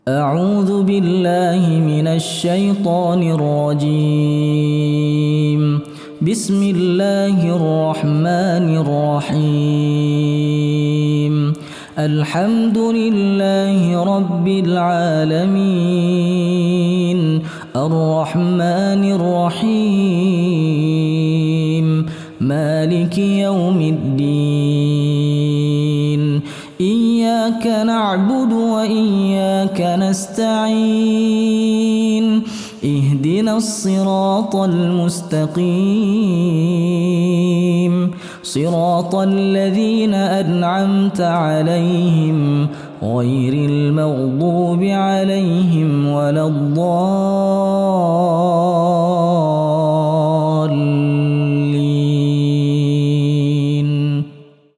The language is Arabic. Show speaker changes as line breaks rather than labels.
أعوذ بالله من الشيطان الرجيم. بسم الله الرحمن الرحيم. الحمد لله رب العالمين الرحمن الرحيم مالك يوم الدين. إياك نعبد وإياك نستعين. اهدنا الصراط المستقيم صراط الذين أنعمت عليهم غير المغضوب عليهم ولا الضالين.